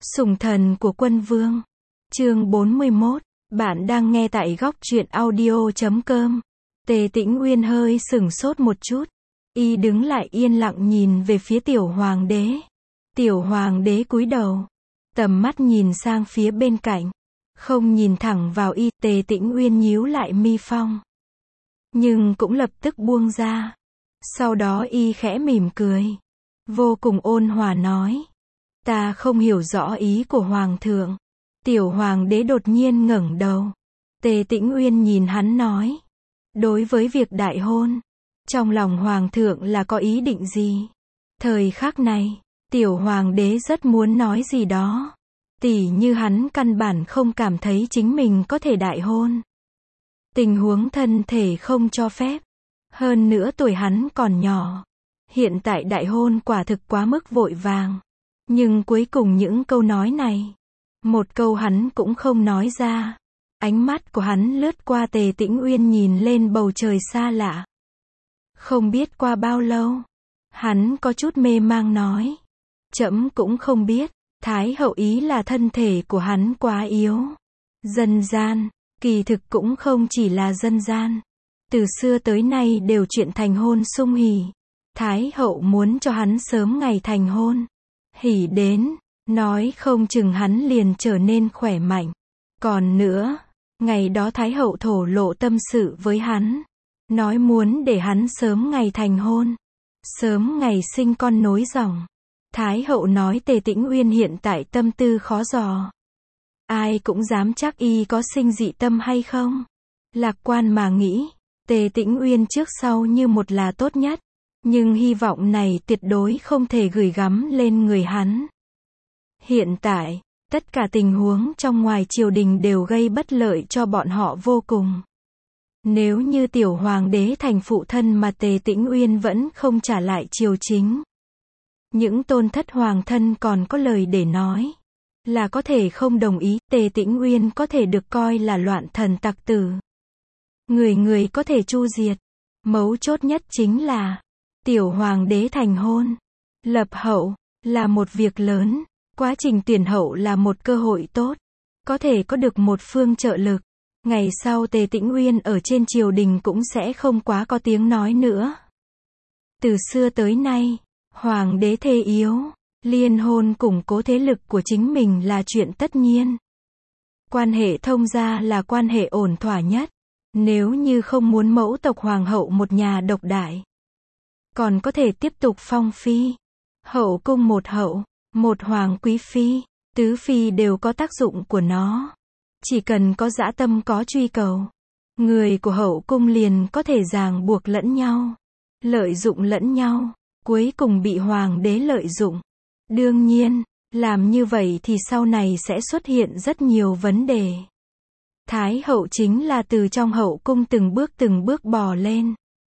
Sủng thần của quân vương. Chương 41. Bạn đang nghe tại góc truyện audio.com. Tề Tĩnh Uyên hơi sửng sốt một chút. Y đứng lại yên lặng nhìn về phía tiểu hoàng đế. Tiểu hoàng đế cúi đầu. Tầm mắt nhìn sang phía bên cạnh. Không nhìn thẳng vào y. Tề Tĩnh Uyên nhíu lại mi phong. Nhưng cũng lập tức buông ra. Sau đó y khẽ mỉm cười. Vô cùng ôn hòa nói. Ta không hiểu rõ ý của hoàng thượng. Tiểu hoàng đế đột nhiên ngẩng đầu. Tề Tĩnh Uyên nhìn hắn nói. Đối với việc đại hôn, trong lòng hoàng thượng là có ý định gì? Thời khắc này, tiểu hoàng đế rất muốn nói gì đó. Tỉ như hắn căn bản không cảm thấy chính mình có thể đại hôn. Tình huống thân thể không cho phép. Hơn nữa tuổi hắn còn nhỏ. Hiện tại đại hôn quả thực quá mức vội vàng. Nhưng cuối cùng những câu nói này, một câu hắn cũng không nói ra. Ánh mắt của hắn lướt qua Tề Tĩnh Uyên nhìn lên bầu trời xa lạ. Không biết qua bao lâu, hắn có chút mê mang nói. Trẫm cũng không biết, Thái hậu ý là thân thể của hắn quá yếu. Dân gian, kỳ thực cũng không chỉ là dân gian. Từ xưa tới nay đều chuyện thành hôn sung hỉ. Thái hậu muốn cho hắn sớm ngày thành hôn. Hỉ đến, nói không chừng hắn liền trở nên khỏe mạnh. Còn nữa, ngày đó Thái hậu thổ lộ tâm sự với hắn. Nói muốn để hắn sớm ngày thành hôn. Sớm ngày sinh con nối dòng. Thái hậu nói Tề Tĩnh Uyên hiện tại tâm tư khó dò. Ai cũng dám chắc y có sinh dị tâm hay không. Lạc quan mà nghĩ, Tề Tĩnh Uyên trước sau như một là tốt nhất. Nhưng hy vọng này tuyệt đối không thể gửi gắm lên người hắn. Hiện tại, tất cả tình huống trong ngoài triều đình đều gây bất lợi cho bọn họ vô cùng. Nếu như tiểu hoàng đế thành phụ thân mà Tề Tĩnh Uyên vẫn không trả lại triều chính. Những tôn thất hoàng thân còn có lời để nói. Là có thể không đồng ý, Tề Tĩnh Uyên có thể được coi là loạn thần tặc tử. Người người có thể chu diệt. Mấu chốt nhất chính là tiểu hoàng đế thành hôn, lập hậu, là một việc lớn. Quá trình tuyển hậu là một cơ hội tốt. Có thể có được một phương trợ lực. Ngày sau Tề Tĩnh Uyên ở trên triều đình cũng sẽ không quá có tiếng nói nữa. Từ xưa tới nay, hoàng đế thê yếu, liên hôn củng cố thế lực của chính mình là chuyện tất nhiên. Quan hệ thông gia là quan hệ ổn thỏa nhất. Nếu như không muốn mẫu tộc hoàng hậu một nhà độc đại, còn có thể tiếp tục phong phi. Hậu cung một hậu, một hoàng quý phi, tứ phi đều có tác dụng của nó. Chỉ cần có dã tâm có truy cầu, người của hậu cung liền có thể ràng buộc lẫn nhau, lợi dụng lẫn nhau, cuối cùng bị hoàng đế lợi dụng. Đương nhiên, làm như vậy thì sau này sẽ xuất hiện rất nhiều vấn đề. Thái hậu chính là từ trong hậu cung từng bước bò lên.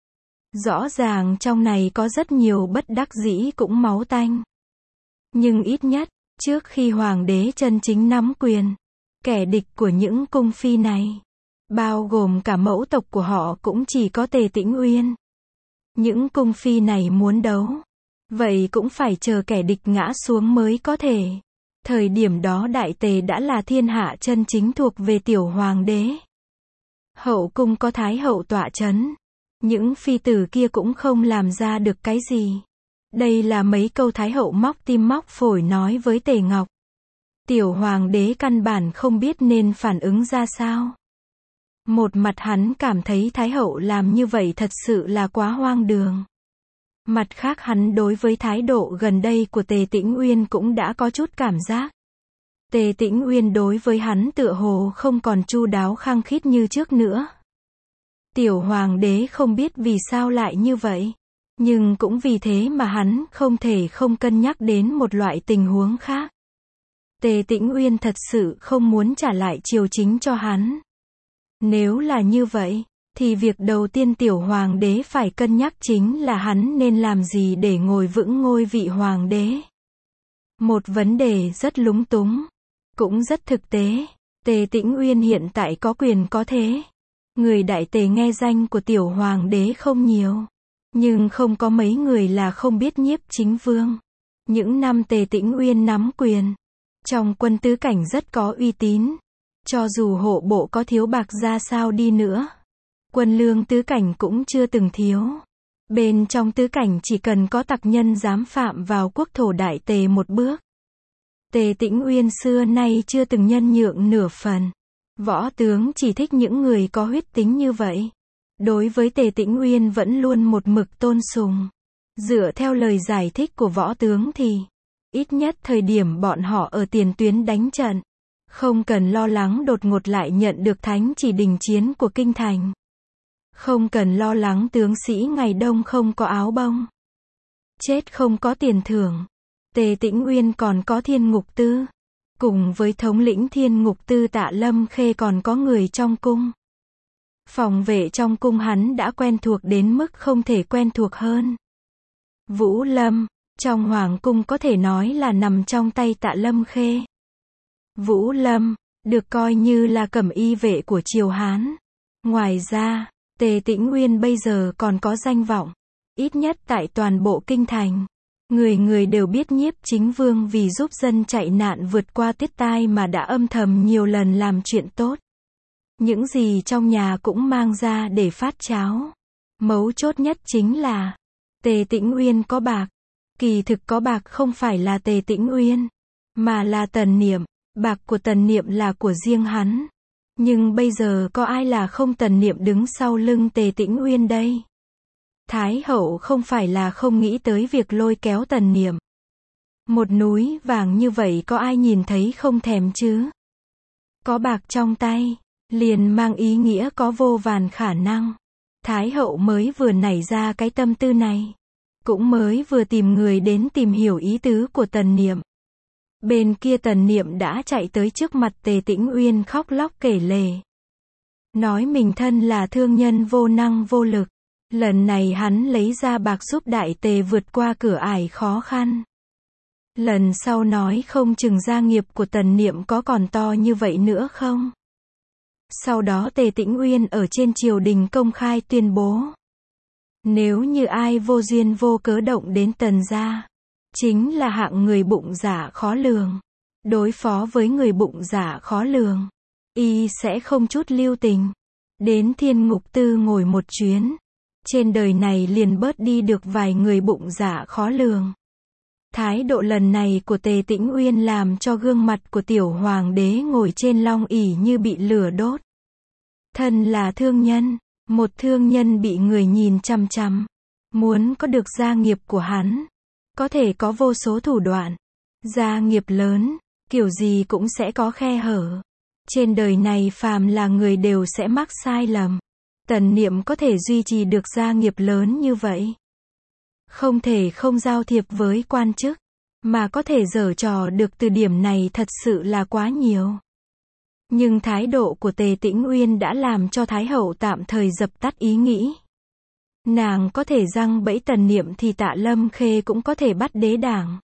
Rõ ràng trong này có rất nhiều bất đắc dĩ cũng máu tanh. Nhưng ít nhất, trước khi hoàng đế chân chính nắm quyền, kẻ địch của những cung phi này, bao gồm cả mẫu tộc của họ cũng chỉ có Tề Tĩnh Uyên. Những cung phi này muốn đấu, vậy cũng phải chờ kẻ địch ngã xuống mới có thể. Thời điểm đó Đại Tề đã là thiên hạ chân chính thuộc về tiểu hoàng đế. Hậu cung có Thái hậu tọa chấn. Những phi tử kia cũng không làm ra được cái gì. Đây là mấy câu Thái hậu móc tim móc phổi nói với Tề Ngọc. Tiểu hoàng đế căn bản không biết nên phản ứng ra sao. Một mặt hắn cảm thấy Thái hậu làm như vậy thật sự là quá hoang đường. Mặt khác hắn đối với thái độ gần đây của Tề Tĩnh Uyên cũng đã có chút cảm giác. Tề Tĩnh Uyên đối với hắn tựa hồ không còn chu đáo khăng khít như trước nữa. Tiểu hoàng đế không biết vì sao lại như vậy. Nhưng cũng vì thế mà hắn không thể không cân nhắc đến một loại tình huống khác. Tề Tĩnh Uyên thật sự không muốn trả lại triều chính cho hắn. Nếu là như vậy, thì việc đầu tiên tiểu hoàng đế phải cân nhắc chính là hắn nên làm gì để ngồi vững ngôi vị hoàng đế. Một vấn đề rất lúng túng, cũng rất thực tế. Tề Tĩnh Uyên hiện tại có quyền có thế. Người Đại Tề nghe danh của tiểu hoàng đế không nhiều. Nhưng không có mấy người là không biết Nhiếp Chính Vương. Những năm Tề Tĩnh Uyên nắm quyền, Trong quân tứ cảnh rất có uy tín. Cho dù hộ bộ có thiếu bạc ra sao đi nữa, quân lương tứ cảnh cũng chưa từng thiếu. Bên trong tứ cảnh chỉ cần có tặc nhân dám phạm vào quốc thổ Đại Tề một bước, Tề Tĩnh Uyên xưa nay chưa từng nhân nhượng nửa phần. Võ tướng chỉ thích những người có huyết tính như vậy. Đối với Tề Tĩnh Uyên vẫn luôn một mực tôn sùng. Dựa theo lời giải thích của võ tướng thì, ít nhất thời điểm bọn họ ở tiền tuyến đánh trận, không cần lo lắng đột ngột lại nhận được thánh chỉ đình chiến của kinh thành. Không cần lo lắng tướng sĩ ngày đông không có áo bông, chết không có tiền thưởng. Tề Tĩnh Uyên còn có Thiên Ngục Tư. Cùng với thống lĩnh Thiên Ngục Tư Tạ Lâm Khê còn có người trong cung. Phòng vệ trong cung hắn đã quen thuộc đến mức không thể quen thuộc hơn. Vũ Lâm, trong Hoàng cung có thể nói là nằm trong tay Tạ Lâm Khê. Vũ Lâm, được coi như là cẩm y vệ của triều Hán. Ngoài ra, Tề Tĩnh Uyên bây giờ còn có danh vọng, ít nhất tại toàn bộ kinh thành. Người người đều biết Nhiếp Chính Vương vì giúp dân chạy nạn vượt qua tiết tai mà đã âm thầm nhiều lần làm chuyện tốt. Những gì trong nhà cũng mang ra để phát cháo. Mấu chốt nhất chính là, Tề Tĩnh Uyên có bạc. Kỳ thực có bạc không phải là Tề Tĩnh Uyên, mà là Tần Niệm. Bạc của Tần Niệm là của riêng hắn. Nhưng bây giờ có ai là không Tần Niệm đứng sau lưng Tề Tĩnh Uyên đây? Thái hậu không phải là không nghĩ tới việc lôi kéo Tần Niệm. Một núi vàng như vậy có ai nhìn thấy không thèm chứ? Có bạc trong tay, liền mang ý nghĩa có vô vàn khả năng. Thái hậu mới vừa nảy ra cái tâm tư này. Cũng mới vừa tìm người đến tìm hiểu ý tứ của Tần Niệm. Bên kia Tần Niệm đã chạy tới trước mặt Tề Tĩnh Uyên khóc lóc kể lể. Nói mình thân là thương nhân vô năng vô lực. Lần này hắn lấy ra bạc giúp Đại Tề vượt qua cửa ải khó khăn. Lần sau nói không chừng gia nghiệp của Tần Niệm có còn to như vậy nữa không? Sau đó Tề Tĩnh Uyên ở trên triều đình công khai tuyên bố. Nếu như ai vô duyên vô cớ động đến Tần gia, chính là hạng người bụng dạ khó lường. Đối phó với người bụng dạ khó lường, y sẽ không chút lưu tình. Đến Thiên Ngục Tư ngồi một chuyến. Trên đời này liền bớt đi được vài người bụng dạ khó lường. Thái độ lần này của Tề Tĩnh Uyên làm cho gương mặt của tiểu hoàng đế ngồi trên long ỷ như bị lửa đốt. Thân là thương nhân, một thương nhân bị người nhìn chằm chằm. Muốn có được gia nghiệp của hắn, có thể có vô số thủ đoạn. Gia nghiệp lớn, kiểu gì cũng sẽ có khe hở. Trên đời này phàm là người đều sẽ mắc sai lầm. Tần Niệm có thể duy trì được gia nghiệp lớn như vậy. Không thể không giao thiệp với quan chức, mà có thể giở trò được từ điểm này thật sự là quá nhiều. Nhưng thái độ của Tề Tĩnh Uyên đã làm cho Thái hậu tạm thời dập tắt ý nghĩ. Nàng có thể giăng bẫy Tần Niệm thì Tạ Lâm Khê cũng có thể bắt đế đảng.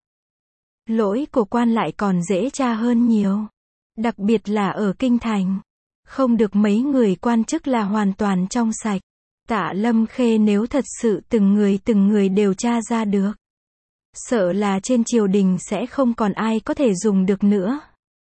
Lỗi của quan lại còn dễ tra hơn nhiều. Đặc biệt là ở kinh thành. Không được mấy người quan chức là hoàn toàn trong sạch. Tạ Lâm Khê nếu thật sự từng người đều tra ra được, sợ là trên triều đình sẽ không còn ai có thể dùng được nữa.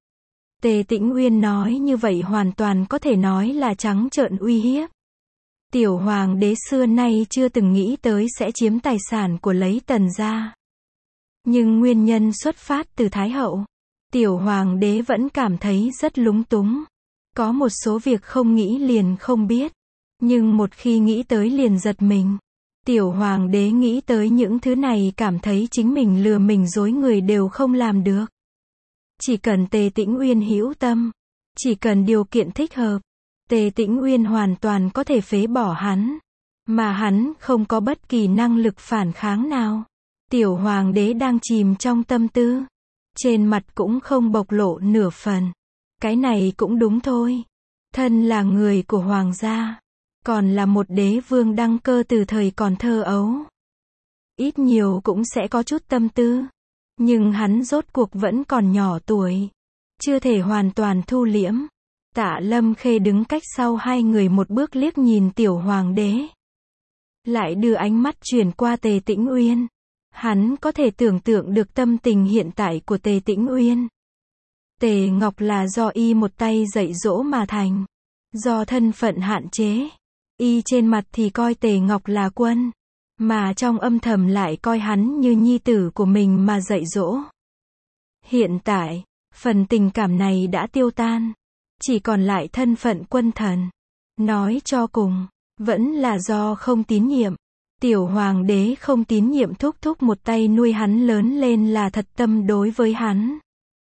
Tề Tĩnh Uyên nói như vậy hoàn toàn có thể nói là trắng trợn uy hiếp. Tiểu hoàng đế xưa nay chưa từng nghĩ tới sẽ chiếm tài sản của lấy Tần gia. Nhưng nguyên nhân xuất phát từ Thái hậu. Tiểu hoàng đế vẫn cảm thấy rất lúng túng. Có một số việc không nghĩ liền không biết. Nhưng một khi nghĩ tới liền giật mình. Tiểu hoàng đế nghĩ tới những thứ này cảm thấy chính mình lừa mình dối người đều không làm được. Chỉ cần Tề Tĩnh Uyên hữu tâm, chỉ cần điều kiện thích hợp, Tề Tĩnh Uyên hoàn toàn có thể phế bỏ hắn. Mà hắn không có bất kỳ năng lực phản kháng nào. Tiểu hoàng đế đang chìm trong tâm tư. Trên mặt cũng không bộc lộ nửa phần. Cái này cũng đúng thôi. Thân là người của hoàng gia. Còn là một đế vương đăng cơ từ thời còn thơ ấu. Ít nhiều cũng sẽ có chút tâm tư. Nhưng hắn rốt cuộc vẫn còn nhỏ tuổi. Chưa thể hoàn toàn thu liễm. Tạ Lâm Khê đứng cách sau hai người một bước liếc nhìn tiểu hoàng đế. Lại đưa ánh mắt chuyển qua Tề Tĩnh Uyên. Hắn có thể tưởng tượng được tâm tình hiện tại của Tề Tĩnh Uyên. Tề Ngọc là do y một tay dạy dỗ mà thành. Do thân phận hạn chế, y trên mặt thì coi Tề Ngọc là quân, mà trong âm thầm lại coi hắn như nhi tử của mình mà dạy dỗ. Hiện tại, phần tình cảm này đã tiêu tan, chỉ còn lại thân phận quân thần. Nói cho cùng, vẫn là do không tín nhiệm. Tiểu hoàng đế không tín nhiệm thúc thúc một tay nuôi hắn lớn lên là thật tâm đối với hắn.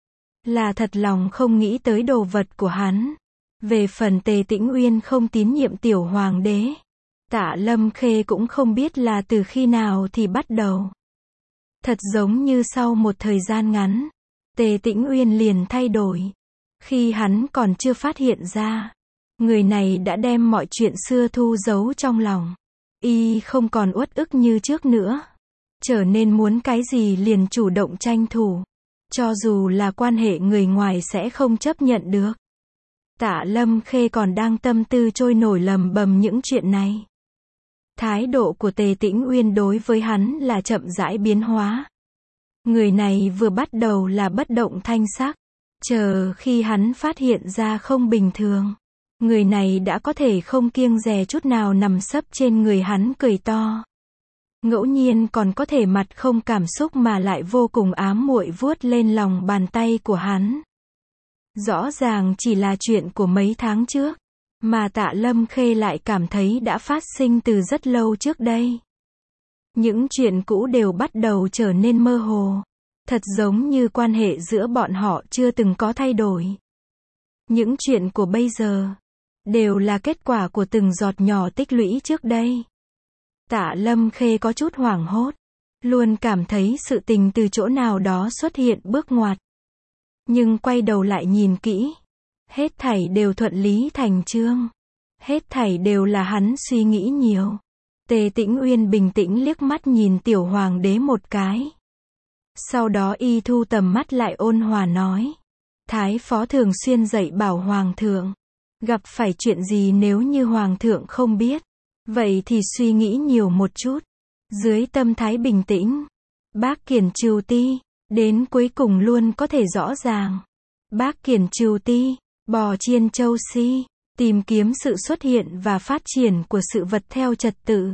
Là thật lòng không nghĩ tới đồ vật của hắn. Về phần Tề Tĩnh Uyên không tín nhiệm tiểu hoàng đế, Tạ Lâm Khê cũng không biết là từ khi nào thì bắt đầu. Thật giống như sau một thời gian ngắn, Tề Tĩnh Uyên liền thay đổi. Khi hắn còn chưa phát hiện ra, người này đã đem mọi chuyện xưa thu giấu trong lòng. Y không còn uất ức như trước nữa, trở nên muốn cái gì liền chủ động tranh thủ, cho dù là quan hệ người ngoài sẽ không chấp nhận được. Tạ Lâm Khê còn đang tâm tư trôi nổi lầm bầm những chuyện này. Thái độ của Tề Tĩnh Uyên đối với hắn là chậm rãi biến hóa. Người này vừa bắt đầu là bất động thanh sắc, chờ khi hắn phát hiện ra không bình thường, người này đã có thể không kiêng dè chút nào nằm sấp trên người hắn cười to. Ngẫu nhiên còn có thể mặt không cảm xúc mà lại vô cùng ám muội vuốt lên lòng bàn tay của hắn. Rõ ràng chỉ là chuyện của mấy tháng trước, mà Tạ Lâm Khê lại cảm thấy đã phát sinh từ rất lâu trước đây. Những chuyện cũ đều bắt đầu trở nên mơ hồ, thật giống như quan hệ giữa bọn họ chưa từng có thay đổi. Những chuyện của bây giờ đều là kết quả của từng giọt nhỏ tích lũy trước đây. Tạ Lâm Khê có chút hoảng hốt, luôn cảm thấy sự tình từ chỗ nào đó xuất hiện bước ngoặt. Nhưng quay đầu lại nhìn kỹ, hết thảy đều thuận lý thành chương. Hết thảy đều là hắn suy nghĩ nhiều. Tề Tĩnh Uyên bình tĩnh liếc mắt nhìn tiểu hoàng đế một cái. Sau đó y thu tầm mắt lại ôn hòa nói. Thái phó thường xuyên dạy bảo hoàng thượng, gặp phải chuyện gì nếu như hoàng thượng không biết, vậy thì suy nghĩ nhiều một chút. Dưới tâm thái bình tĩnh, Bác Kiền Trừu Ti, đến cuối cùng luôn có thể rõ ràng. Bác Kiền Trừu Ti, bò chiên châu si, tìm kiếm sự xuất hiện và phát triển của sự vật theo trật tự.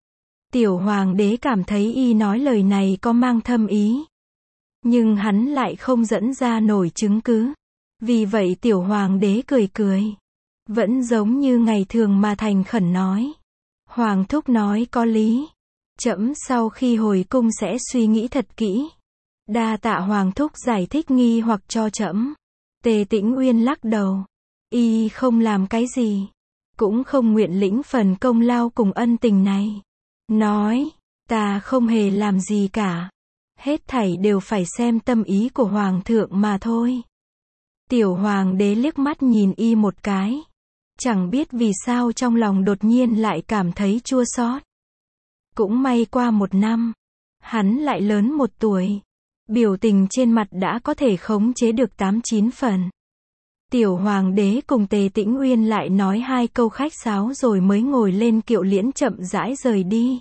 Tiểu hoàng đế cảm thấy y nói lời này có mang thâm ý, nhưng hắn lại không dẫn ra nổi chứng cứ. Vì vậy tiểu hoàng đế cười cười, vẫn giống như ngày thường mà thành khẩn nói. Hoàng thúc nói có lý, trẫm sau khi hồi cung sẽ suy nghĩ thật kỹ. Đa tạ hoàng thúc giải thích nghi hoặc cho trẫm. Tề Tĩnh Uyên lắc đầu, y không làm cái gì, cũng không nguyện lĩnh phần công lao cùng ân tình này. Nói, ta không hề làm gì cả, hết thảy đều phải xem tâm ý của hoàng thượng mà thôi. Tiểu hoàng đế liếc mắt nhìn y một cái, chẳng biết vì sao trong lòng đột nhiên lại cảm thấy chua xót. Cũng may qua một năm, hắn lại lớn một tuổi, biểu tình trên mặt đã có thể khống chế được 8-9 phần. Tiểu hoàng đế cùng Tề Tĩnh Uyên lại nói hai câu khách sáo rồi mới ngồi lên kiệu liễn chậm rãi rời đi.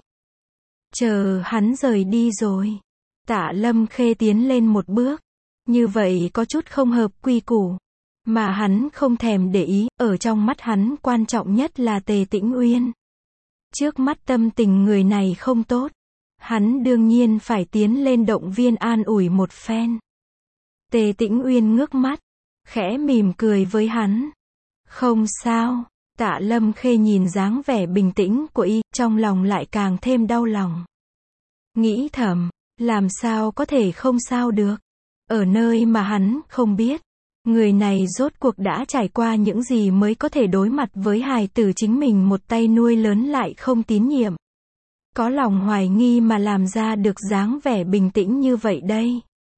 Chờ hắn rời đi rồi, Tạ Lâm Khê tiến lên một bước. Như vậy có chút không hợp quy củ, mà hắn không thèm để ý, ở trong mắt hắn quan trọng nhất là Tề Tĩnh Uyên. Trước mắt tâm tình người này không tốt, hắn đương nhiên phải tiến lên động viên an ủi một phen. Tề Tĩnh Uyên ngước mắt, khẽ mỉm cười với hắn. Không sao. Tạ Lâm Khê nhìn dáng vẻ bình tĩnh của y, trong lòng lại càng thêm đau lòng. Nghĩ thầm, làm sao có thể không sao được. Ở nơi mà hắn không biết, người này rốt cuộc đã trải qua những gì mới có thể đối mặt với hài tử chính mình một tay nuôi lớn lại không tín nhiệm. Có lòng hoài nghi mà làm ra được dáng vẻ bình tĩnh như vậy đây.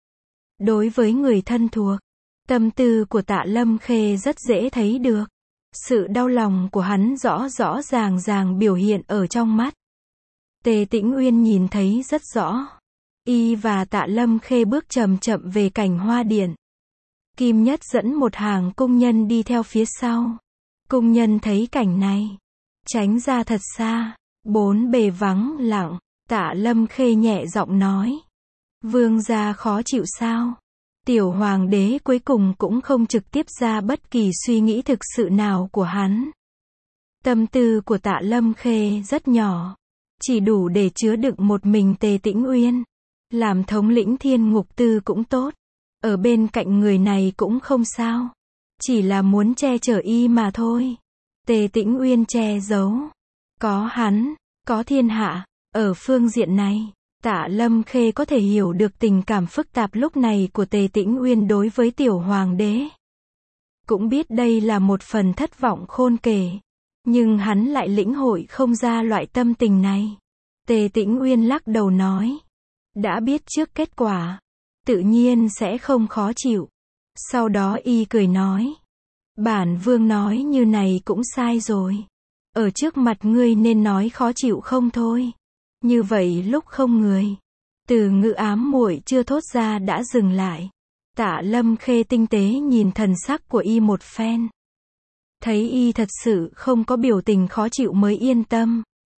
Đối với người thân thuộc, tâm tư của Tạ Lâm Khê rất dễ thấy được. Sự đau lòng của hắn rõ rõ ràng biểu hiện ở trong mắt. Tề Tĩnh Uyên nhìn thấy rất rõ. Y và Tạ Lâm Khê bước chậm chậm về cảnh hoa điện. Kim Nhất dẫn một hàng cung nhân đi theo phía sau. Cung nhân thấy cảnh này, tránh ra thật xa, bốn bề vắng lặng. Tạ Lâm Khê nhẹ giọng nói. Vương gia khó chịu sao? Tiểu hoàng đế cuối cùng cũng không trực tiếp ra bất kỳ suy nghĩ thực sự nào của hắn. Tâm tư của Tạ Lâm Khê rất nhỏ, chỉ đủ để chứa đựng một mình Tề Tĩnh Uyên. Làm thống lĩnh Thiên Ngục Tư cũng tốt, ở bên cạnh người này cũng không sao, chỉ là muốn che chở y mà thôi. Tề Tĩnh Uyên che giấu, có hắn, có thiên hạ, ở phương diện này, Tạ Lâm Khê có thể hiểu được tình cảm phức tạp lúc này của Tề Tĩnh Uyên đối với tiểu hoàng đế. Cũng biết đây là một phần thất vọng khôn kể, nhưng hắn lại lĩnh hội không ra loại tâm tình này. Tề Tĩnh Uyên lắc đầu nói, đã biết trước kết quả, tự nhiên sẽ không khó chịu. Sau đó y cười nói, bản vương nói như này cũng sai rồi. Ở trước mặt ngươi nên nói khó chịu không thôi. Như vậy lúc không người, từ ngữ ám muội chưa thốt ra đã dừng lại. Tạ Lâm Khê tinh tế nhìn thần sắc của y một phen. Thấy y thật sự không có biểu tình khó chịu mới yên tâm.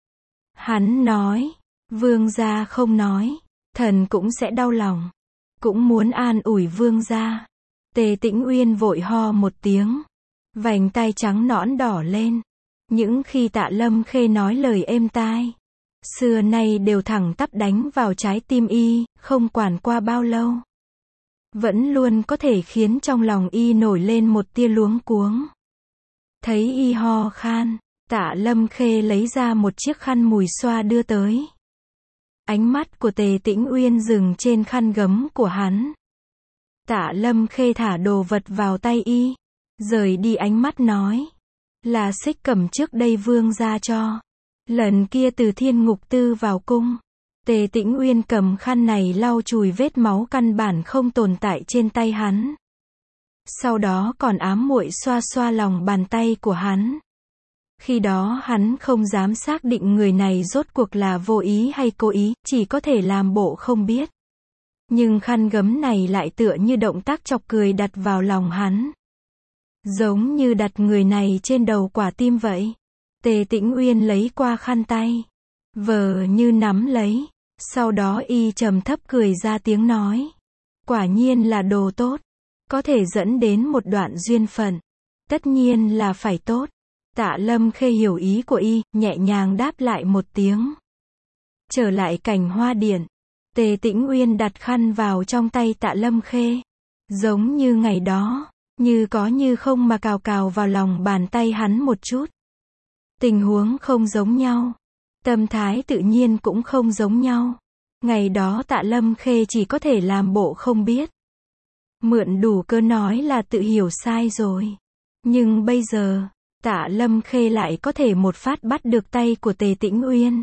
Hắn nói, vương gia không nói, thần cũng sẽ đau lòng. Cũng muốn an ủi vương gia. Tề Tĩnh Uyên vội ho một tiếng, vành tay trắng nõn đỏ lên. Những khi Tạ Lâm Khê nói lời êm tai, xưa nay đều thẳng tắp đánh vào trái tim y, không quản qua bao lâu. Vẫn luôn có thể khiến trong lòng y nổi lên một tia luống cuống. Thấy y ho khan, Tạ Lâm Khê lấy ra một chiếc khăn mùi xoa đưa tới. Ánh mắt của Tề Tĩnh Uyên dừng trên khăn gấm của hắn. Tạ Lâm Khê thả đồ vật vào tay y, rời đi ánh mắt nói, là Xích Cẩm trước đây vương gia cho. Lần kia từ Thiên Ngục Tư vào cung, Tề Tĩnh Uyên cầm khăn này lau chùi vết máu căn bản không tồn tại trên tay hắn. Sau đó còn ám muội xoa xoa lòng bàn tay của hắn. Khi đó hắn không dám xác định người này rốt cuộc là vô ý hay cố ý, chỉ có thể làm bộ không biết. Nhưng khăn gấm này lại tựa như động tác chọc cười đặt vào lòng hắn. Giống như đặt người này trên đầu quả tim vậy. Tề Tĩnh Uyên lấy qua khăn tay, vờ như nắm lấy. Sau đó y trầm thấp cười ra tiếng nói, quả nhiên là đồ tốt, có thể dẫn đến một đoạn duyên phận. Tất nhiên là phải tốt. Tạ Lâm Khê hiểu ý của y, nhẹ nhàng đáp lại một tiếng. Trở lại cảnh hoa điện, Tề Tĩnh Uyên đặt khăn vào trong tay Tạ Lâm Khê. Giống như ngày đó, như có như không mà cào cào vào lòng bàn tay hắn một chút. Tình huống không giống nhau, tâm thái tự nhiên cũng không giống nhau. Ngày đó Tạ Lâm Khê chỉ có thể làm bộ không biết. Mượn đủ cớ nói là tự hiểu sai rồi. Nhưng bây giờ, Tạ Lâm Khê lại có thể một phát bắt được tay của Tề Tĩnh Uyên.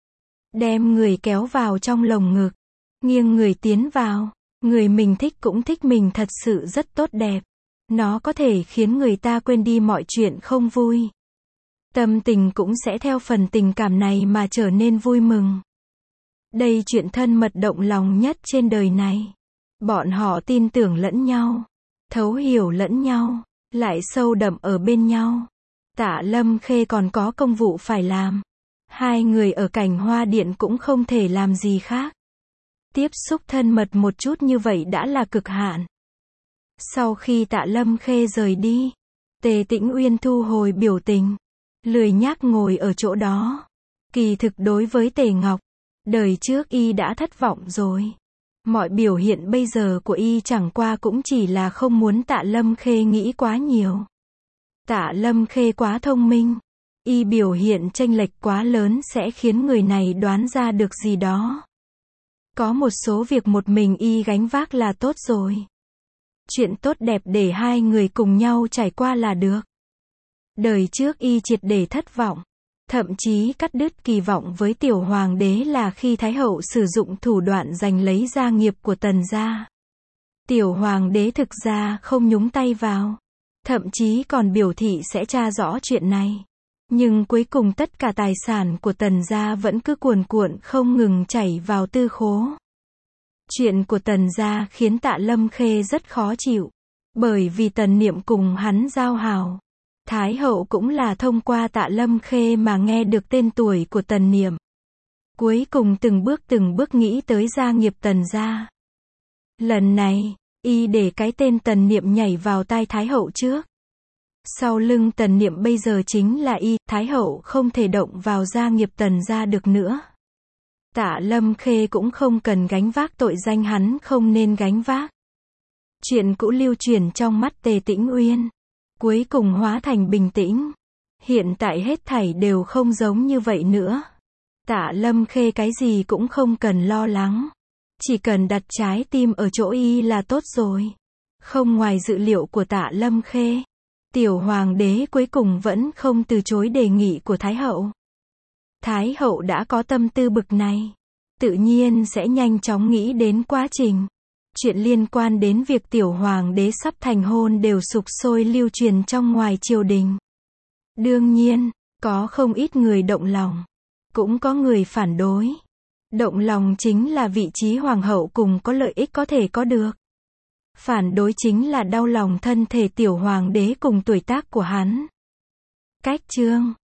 Đem người kéo vào trong lồng ngực, nghiêng người tiến vào. Người mình thích cũng thích mình thật sự rất tốt đẹp. Nó có thể khiến người ta quên đi mọi chuyện không vui. Tâm tình cũng sẽ theo phần tình cảm này mà trở nên vui mừng. Đây chuyện thân mật động lòng nhất trên đời này. Bọn họ tin tưởng lẫn nhau, thấu hiểu lẫn nhau, lại sâu đậm ở bên nhau. Tạ Lâm Khê còn có công vụ phải làm. Hai người ở cảnh hoa điện cũng không thể làm gì khác. Tiếp xúc thân mật một chút như vậy đã là cực hạn. Sau khi Tạ Lâm Khê rời đi, Tề Tĩnh Uyên thu hồi biểu tình, lười nhác ngồi ở chỗ đó. Kỳ thực đối với Tề Ngọc, đời trước y đã thất vọng rồi. Mọi biểu hiện bây giờ của y chẳng qua cũng chỉ là không muốn Tạ Lâm Khê nghĩ quá nhiều. Tạ Lâm Khê quá thông minh, y biểu hiện chênh lệch quá lớn sẽ khiến người này đoán ra được gì đó. Có một số việc một mình y gánh vác là tốt rồi. Chuyện tốt đẹp để hai người cùng nhau trải qua là được. Đời trước y triệt để thất vọng, thậm chí cắt đứt kỳ vọng với tiểu hoàng đế là khi Thái hậu sử dụng thủ đoạn giành lấy gia nghiệp của Tần gia. Tiểu hoàng đế thực ra không nhúng tay vào, thậm chí còn biểu thị sẽ tra rõ chuyện này. Nhưng cuối cùng tất cả tài sản của Tần gia vẫn cứ cuồn cuộn không ngừng chảy vào tư khố. Chuyện của Tần gia khiến Tạ Lâm Khê rất khó chịu, bởi vì Tần Niệm cùng hắn giao hảo. Thái hậu cũng là thông qua Tạ Lâm Khê mà nghe được tên tuổi của Tần Niệm. Cuối cùng từng bước nghĩ tới gia nghiệp Tần gia. Lần này, Y để cái tên Tần Niệm nhảy vào tai Thái hậu trước. Sau lưng Tần Niệm bây giờ chính là Y, Thái hậu không thể động vào gia nghiệp Tần gia được nữa. Tạ Lâm Khê cũng không cần gánh vác tội danh hắn không nên gánh vác. Chuyện cũ lưu truyền trong mắt Tề Tĩnh Uyên, cuối cùng hóa thành bình tĩnh. Hiện tại hết thảy đều không giống như vậy nữa. Tạ Lâm Khê cái gì cũng không cần lo lắng. Chỉ cần đặt trái tim ở chỗ Y là tốt rồi. Không ngoài dự liệu của Tạ Lâm Khê, tiểu hoàng đế cuối cùng vẫn không từ chối đề nghị của Thái hậu. Thái hậu đã có tâm tư bực này, tự nhiên sẽ nhanh chóng nghĩ đến quá trình. Chuyện liên quan đến việc tiểu hoàng đế sắp thành hôn đều sục sôi lưu truyền trong ngoài triều đình. Đương nhiên, có không ít người động lòng, cũng có người phản đối. Động lòng chính là vị trí hoàng hậu cùng có lợi ích có thể có được. Phản đối chính là đau lòng thân thể tiểu hoàng đế cùng tuổi tác của hắn. Cách chương